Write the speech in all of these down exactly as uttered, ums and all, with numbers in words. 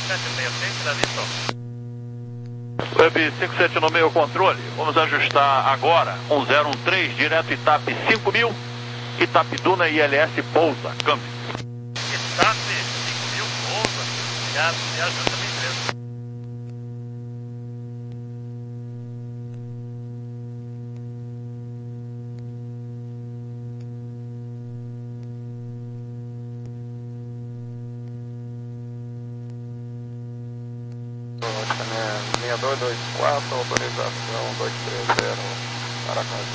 sete seis seis, finalizo. Web cinco sete nove o controle, vamos ajustar agora, um zero um três, direto Itap cinco mil, Itap Duna I L S pousa, câmbio. Itap cinco mil, pousa, e a- e ajusta a minha empresa. seis dois dois quatro, autorização dois três zero, Aracaju.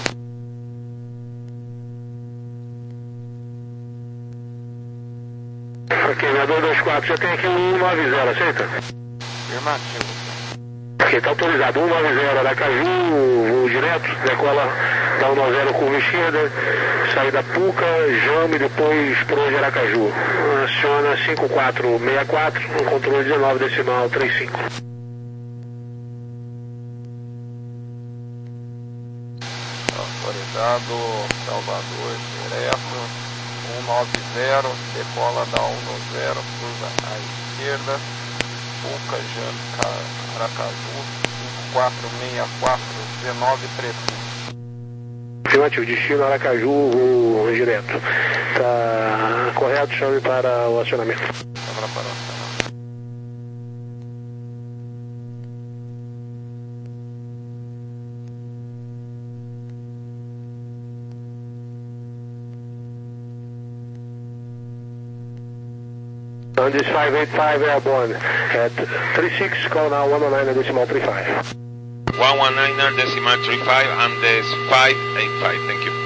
Ok, seis dois dois quatro, já tem aqui um um nove zero, aceita? Afirmativo. Ok, tá autorizado, um nove zero, Aracaju, voo direto, decola da um nove zero curva esquerda, saída Puca, Jame, depois por onde Aracaju. Aciona cinco quatro seis quatro, um controle dezenove decimal trinta e cinco. Autorizado, Salvador direto, um nove zero, decola da um nove zero, cruza à esquerda, Puca, Jame, Aracaju, cinco quatro seis quatro, dezenove trinta e cinco. Afirmativo, destino Aracaju, voo direto. Tá correto, chame para o acionamento. Câmara para o acionamento. On this five eight five airborne at three six, call now one nine decimal three five. one one nine decimal three five and this five eight five, thank you.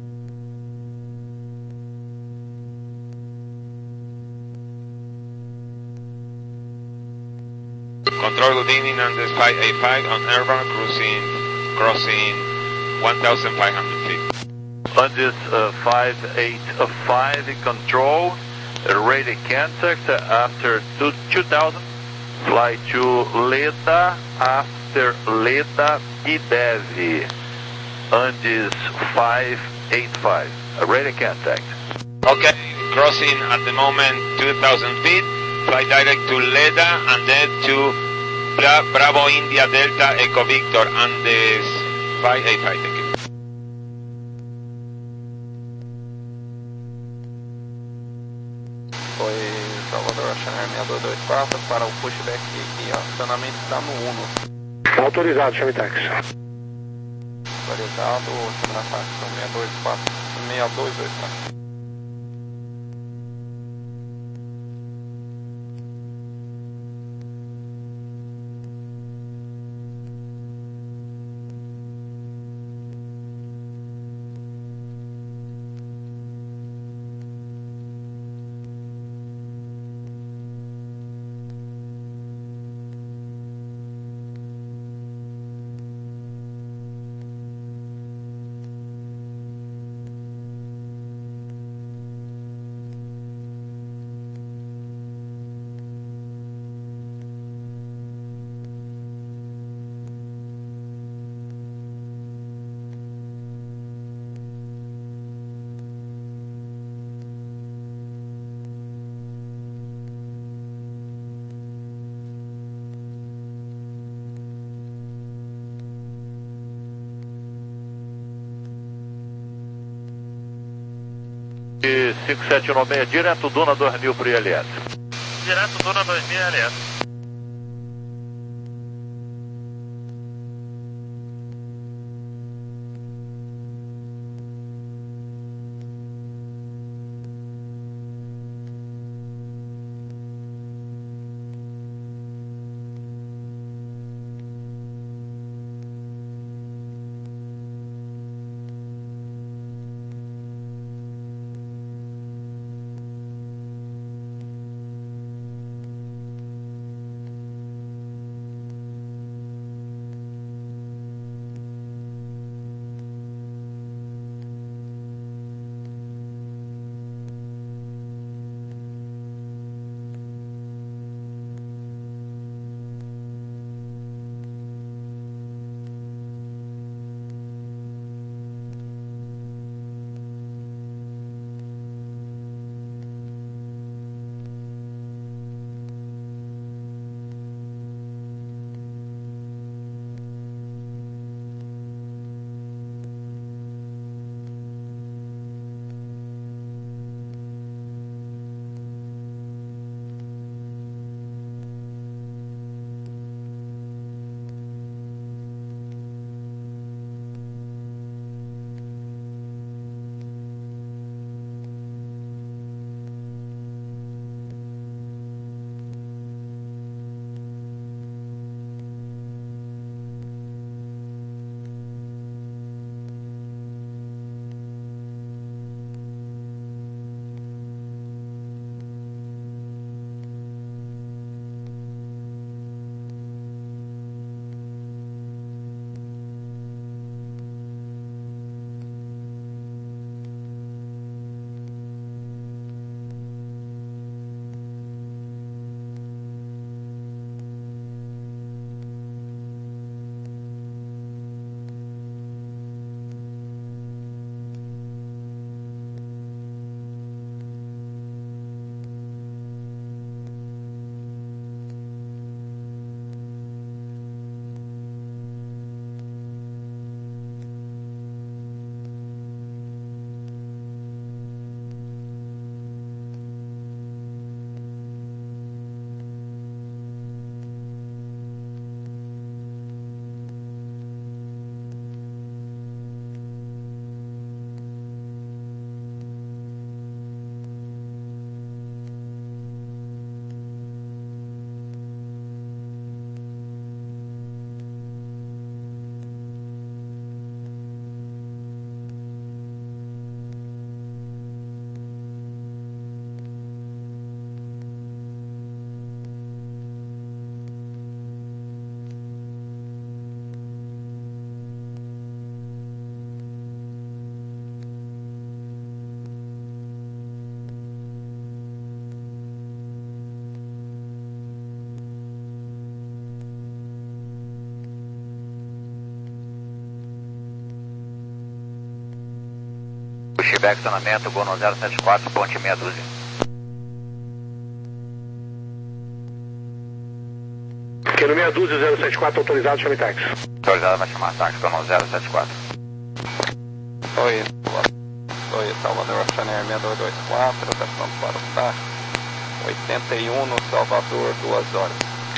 Control good evening on this five eight five on airborne cruising, crossing one thousand five hundred feet. On this uh, five eight five control, radio contact after two thousand, fly to Leda, after Leda, I D E V, on this five eight five, radio contact. Okay, crossing at the moment two thousand feet, fly direct to Leda and then to Bra Bravo India Delta Echo Victor on this five eight five, thank you. Foi Salvador Channel seis dois dois quatro para o pushback e acionamento está no Uno. Autorizado, chame táxi. Autorizado, câmera facção seis dois quatro, seis dois dois quatro. E cinco sete nove seis, direto Duna dois mil para o I L S. Direto Duna dois mil I L S. Chebec, estacionamento, Gol no zero sete quatro, ponte meia dúzia. Aqui no meia dúzia, zero sete quatro, autorizado, chame táxi. Autorizado, vai chamar táxi, Gol no zero sete quatro. Oi, oi, Salvador, Channel seis dois dois quatro, tá pronto para o táxi. oitenta e um no Salvador, duas horas.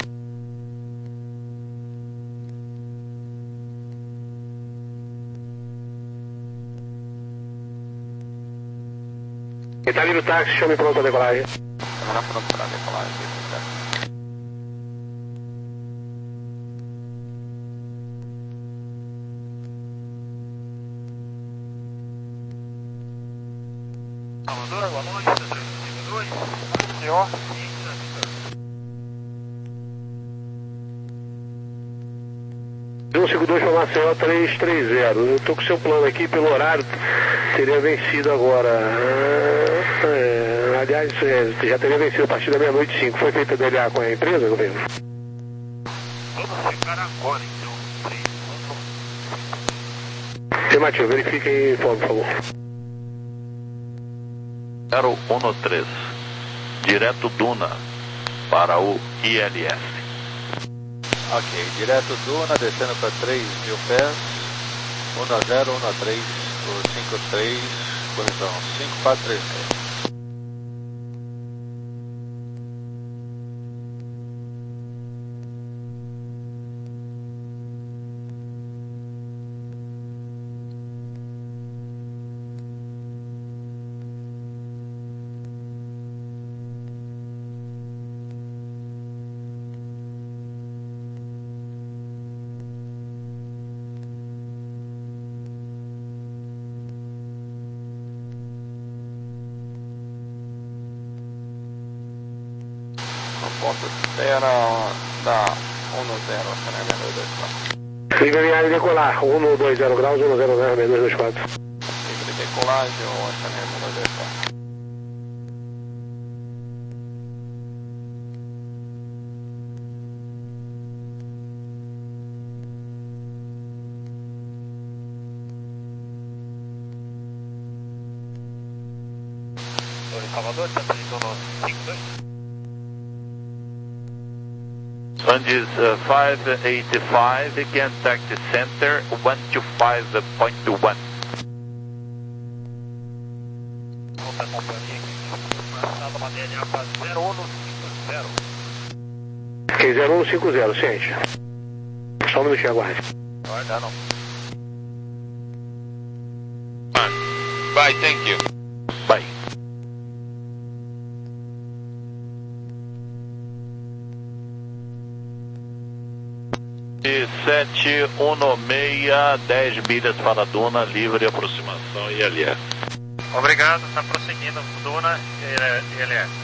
Ele tá ali no táxi, chame pronto a decolagem. Semana pronto para a decolagem. Salvador, boa noite, três cinco dois. Senhor? um cinco dois para Maceió três três zero. Eu tô com o seu plano aqui, pelo horário, teria vencido agora. Ah, é, aliás, é, já teria vencido a partir da meia-noite e cinco. Foi feita D L A com a empresa, governo? Vamos chegar agora, então. Afirmativo, verifique e informe, por favor. zero um três, direto Duna, para o I L S. Ok, direto Duna, descendo para três mil pés, um zero um três, cinco três, colisão cinco quatro três seis. Ponto de espera da um zero, Channel seis dois dois quatro. Livre em área de decolar, um dois zero graus, um zero zero seis dois dois quatro. Livre de decolagem, Channel seis dois dois quatro. Oi, Salvador, tá saindo no cinco dois. Andes uh, five eighty-five, again taxi center, one two five point one. Outra companhia aqui, passada uma D L A para zero um cinco zero. Ok, zero um cinco zero, ciente. Só um minutinho, aguarde. Guarda não. Bye, thank you. Bye. E sete um seis, dez milhas para Duna, livre aproximação I L S. Obrigado, está prosseguindo Duna e I L S.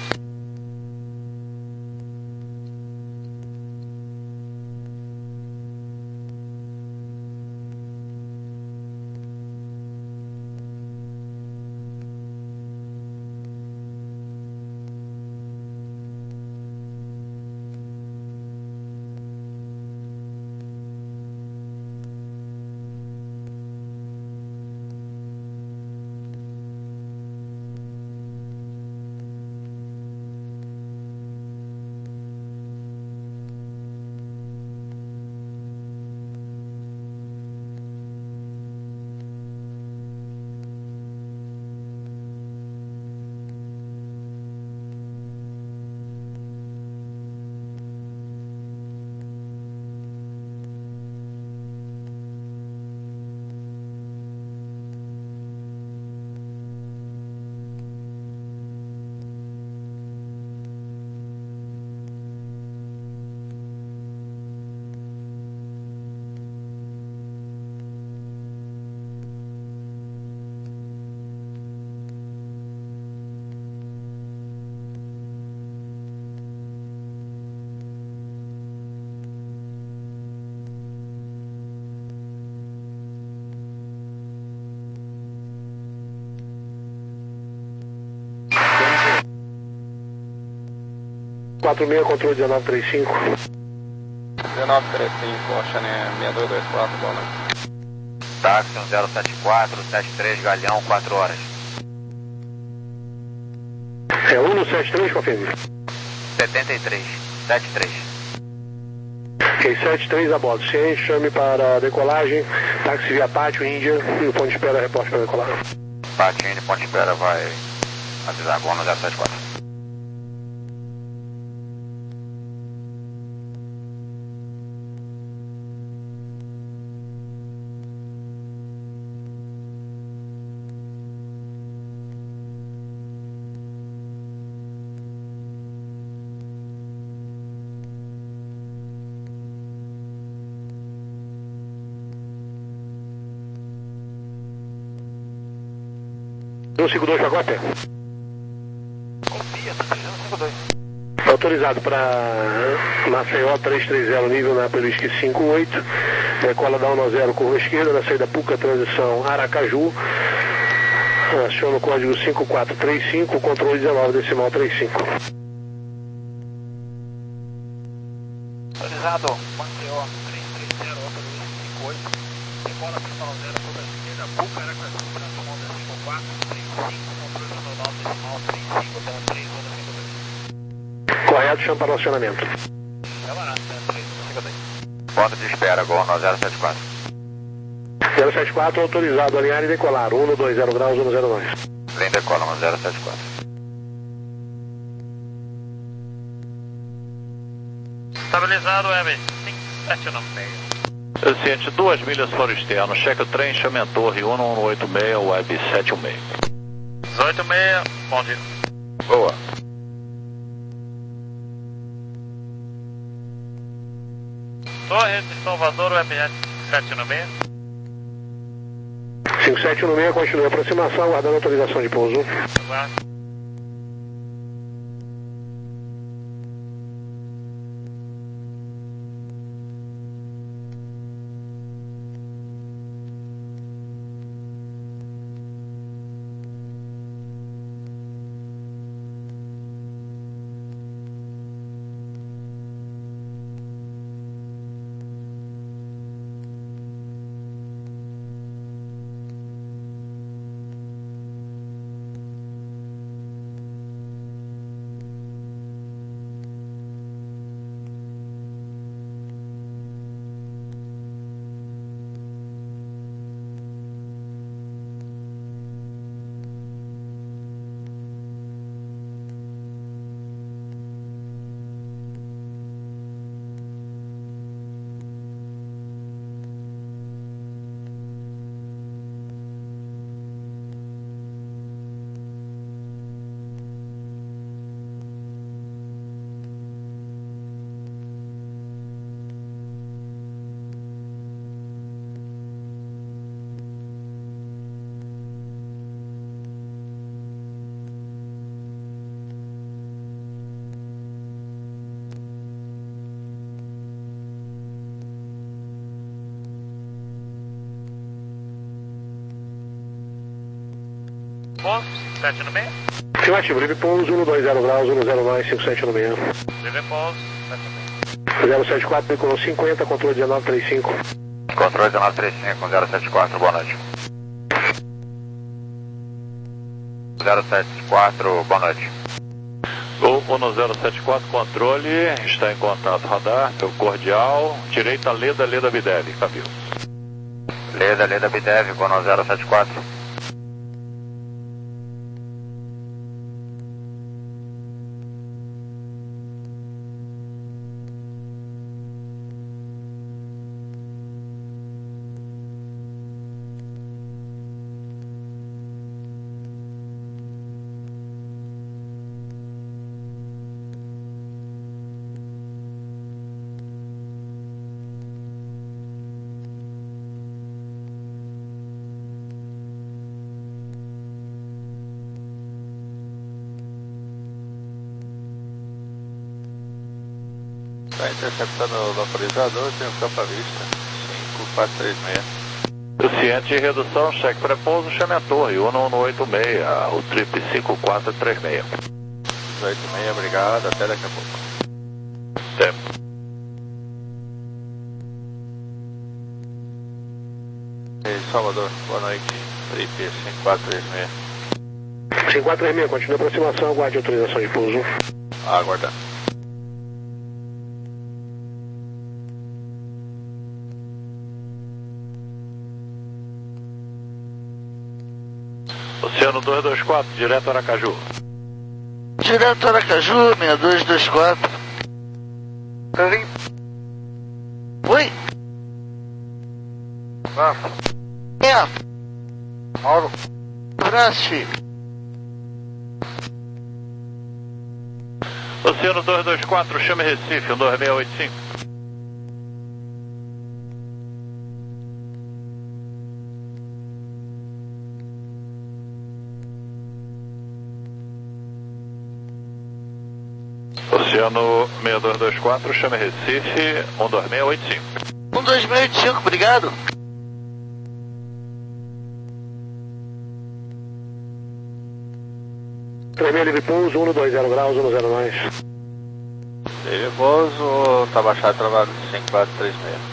quatro seis, controle dezenove trinta e cinco. dezenove trinta e cinco, Channel seis dois dois quatro, boa noite. Táxi um zero sete quatro, setenta e três, Galhão, quatro horas. um sete três, confirme. setenta e três, setenta e três. Ok, setenta e três a bordo. Ciente, chame para decolagem. Táxi via Pátio, Índia. E o ponto de espera, reporte para decolar. Pátio, Índia, ponto de espera, vai avisar agora no zero sete quatro. um cinco dois para cópia. Confia, tá três um cinco dois. Autorizado para Maceió trezentos e trinta, nível na Pelisque cinquenta e oito. Decola da um zero, curva esquerda, na saída Puca, transição Aracaju. Aciona o código cinco quatro três cinco, controle dezenove decimal trinta e cinco. Autorizado, Maceió trezentos e trinta, Opel cinquenta e oito. Decola decimal zero, curva esquerda, Puca, Aracaju, transição cinco quatro três cinco, controle regional decimal trinta e cinco, até três um cinco dois. Correto, chama para o acionamento. É barato, né? três um cinco dois. Ponto de espera, Gol no zero sete quatro. zero sete quatro, autorizado, alinhar e decolar. um dois zero graus, um zero nove. Lem decola no zero sete quatro. Estabilizado, Web cinco sete nove seis. Ciente, duas milhas fora externo. Cheque o trem, chame a torre um um oito seis, Web sete um seis. dezoito seis, bom dia. Boa. Torre de Salvador, Web sete nove seis. cinco sete um seis, continue a aproximação, aguardando autorização de pouso. Aguardo. Ponto, sete nove seis. Afirmativo, livre pouso, um dois zero graus, um zero nove, cinco sete nove seis. Livre pouso, sete nove seis. zero sete quatro, decolou cinquenta, controle dezenove trinta e cinco. Controle dezenove trinta e cinco, zero sete quatro, boa noite. zero sete quatro, boa noite. Gol um zero sete quatro, controle, está em contato radar, meu cordial, direita Leda, Leda Bidev, Camilo. Leda, Leda Bidev, Gol no zero sete quatro. Está interceptando o localizador, tem o campo à vista. cinco quatro três seis. Ciente, redução, cheque pré-pouso, chame a torre, um um oito seis, o trip cinco quatro três seis. dezoito seis, obrigado, até daqui a pouco. Até. Ei, Salvador, boa noite. Trip cinco quatro três seis. cinco quatro três seis, continua a aproximação, aguarde autorização de pouso. Aguardando. Oceano dois dois quatro, direto Aracaju. Direto Aracaju, seis dois dois quatro. Oi? Ah, É. Mauro. Abraço, filho. Oceano dois dois quatro, chame Recife, um dois seis oito cinco. Oceano seis dois dois quatro, chame Recife, um dois seis oito cinco. um dois seis oito cinco, obrigado. três seis livre pouso, um dois zero graus, um zero nós. Livre pouso, tá baixado, travado cinco quatro três seis.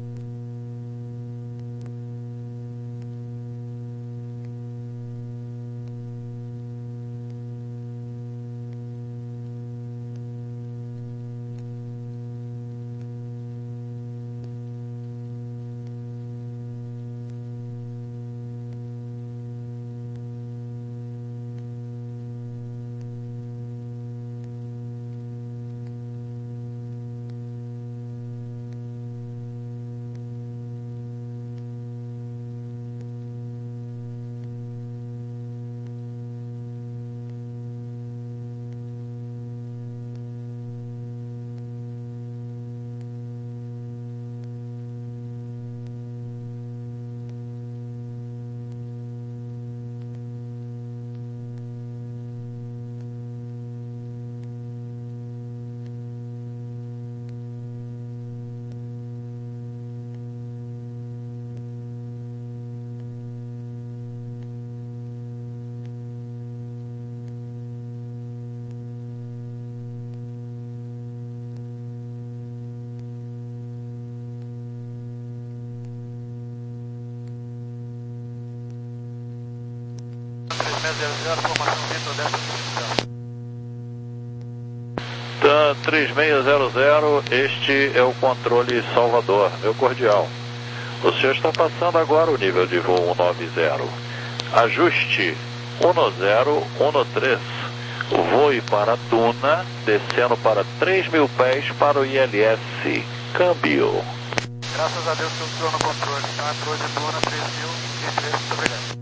TAM três seis zero zero, este é o controle Salvador, meu cordial. O senhor está passando agora o nível de voo cento e noventa. Ajuste um zero um três. Voe para Tuna, descendo para três mil pés para o I L S. Câmbio. Graças a Deus que eu estou no controle, tá? Torre de Tuna, três mil e três, muito obrigado.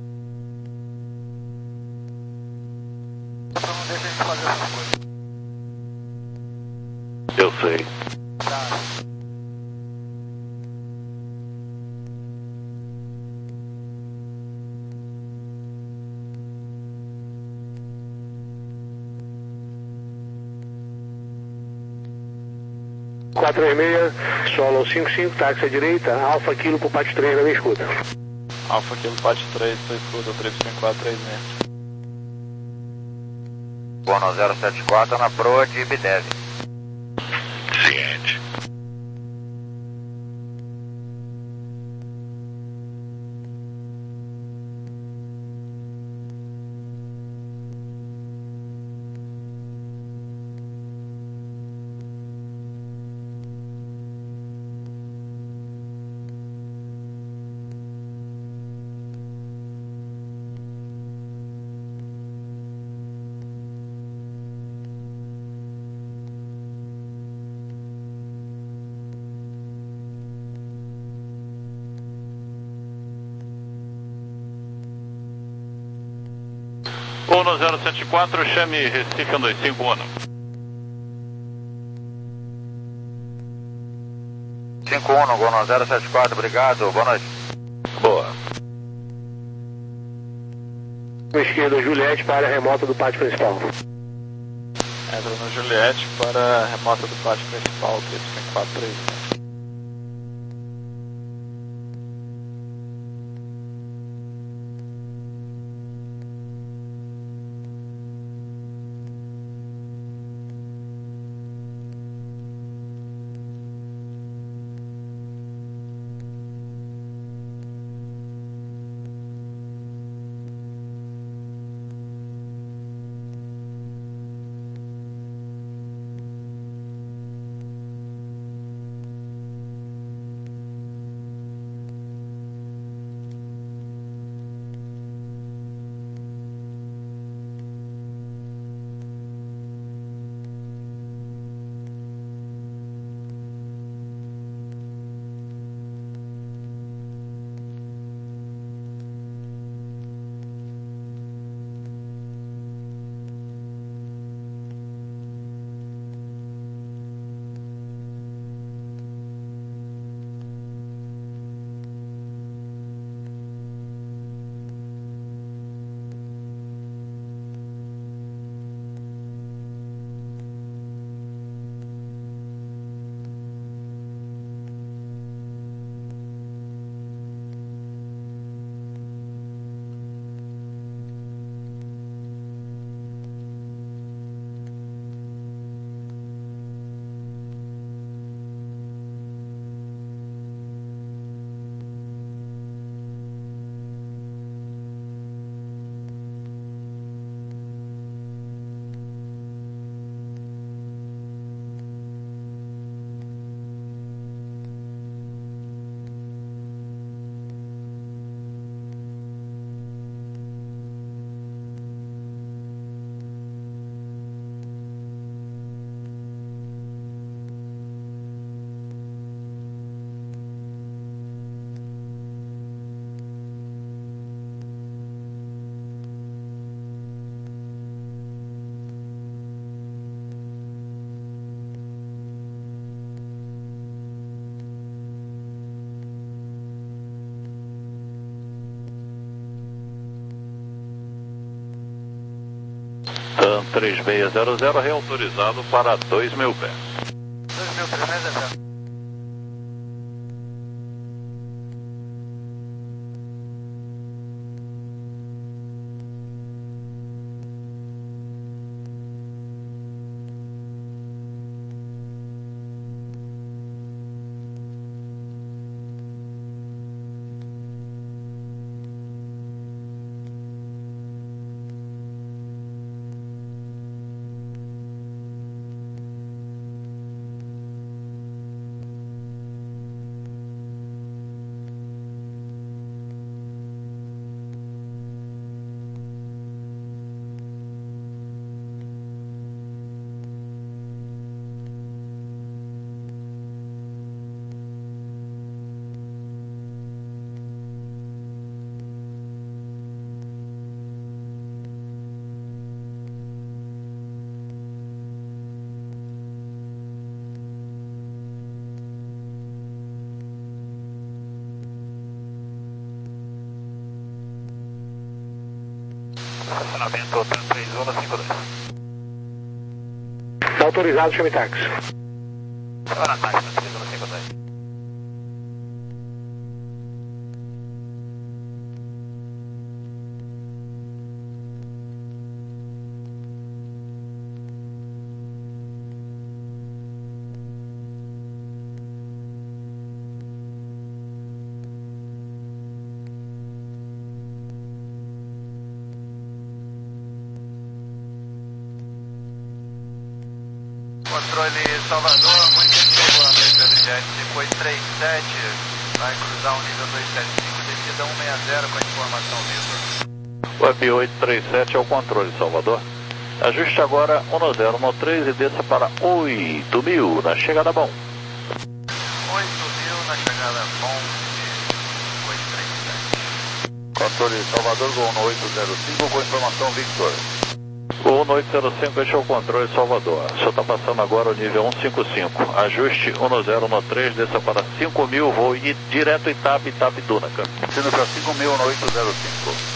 Então não deixa a gente fazer essa coisa. Eu sei. Tá. quatro três seis, solo cinco cinco, táxi à direita, Alfa Kilo pro Pátio três, na minha escuta. Alfa Kilo Pátio três, sua escuta, três cinco quatro três seis. Bono zero sete quatro na proa de Ibidev. Ciente. um zero sete quatro, chame Recife um dois cinco um. cinco um, Bono zero sete quatro, obrigado, boa noite. Boa. Esquerda, Juliette para a remota do pátio principal. Entra no Juliette para a remota do pátio principal, três cinco quatro três seis. três seis zero zero, reautorizado para dois mil pés. dois mil trezentos, zero. Estacionamento três um cinco dois. Tá autorizado, chame táxi. Hora táxi, três um cinco dois. Controle Salvador, muito bem, boa noite, Pedro Jet. Depois três sete, vai cruzar o nível dois sete cinco, descida cento e sessenta com a informação viva. Web oito três sete é o controle, Salvador. Ajuste agora um zero um três e desça para oito mil, na chegada bom. oito mil na chegada bom de oito três sete. Controle Salvador, Gol oito zero cinco com informação Victor. O oito zero cinco, este é o controle Salvador. O senhor está passando agora o nível cento e cinquenta e cinco. Ajuste um zero um três, desça para cinco mil, voo e direto Itap, Itap, Dunaca. Sendo para cinco mil no oito zero cinco.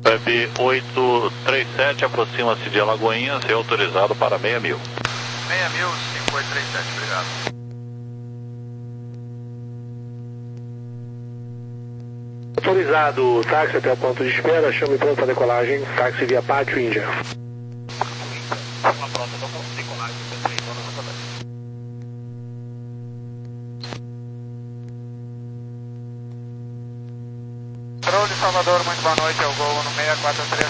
Web oito três sete aproxima-se de Alagoinhas e autorizado para seis mil. seis mil, cinco oito três sete, obrigado. Autorizado, táxi até o ponto de espera, chame pronto para decolagem, táxi via Pátio Índia. Uma pronta do ponto de decolagem, três horas da tarde. Controle Salvador, muito boa noite, é o Gol no seis quatro três.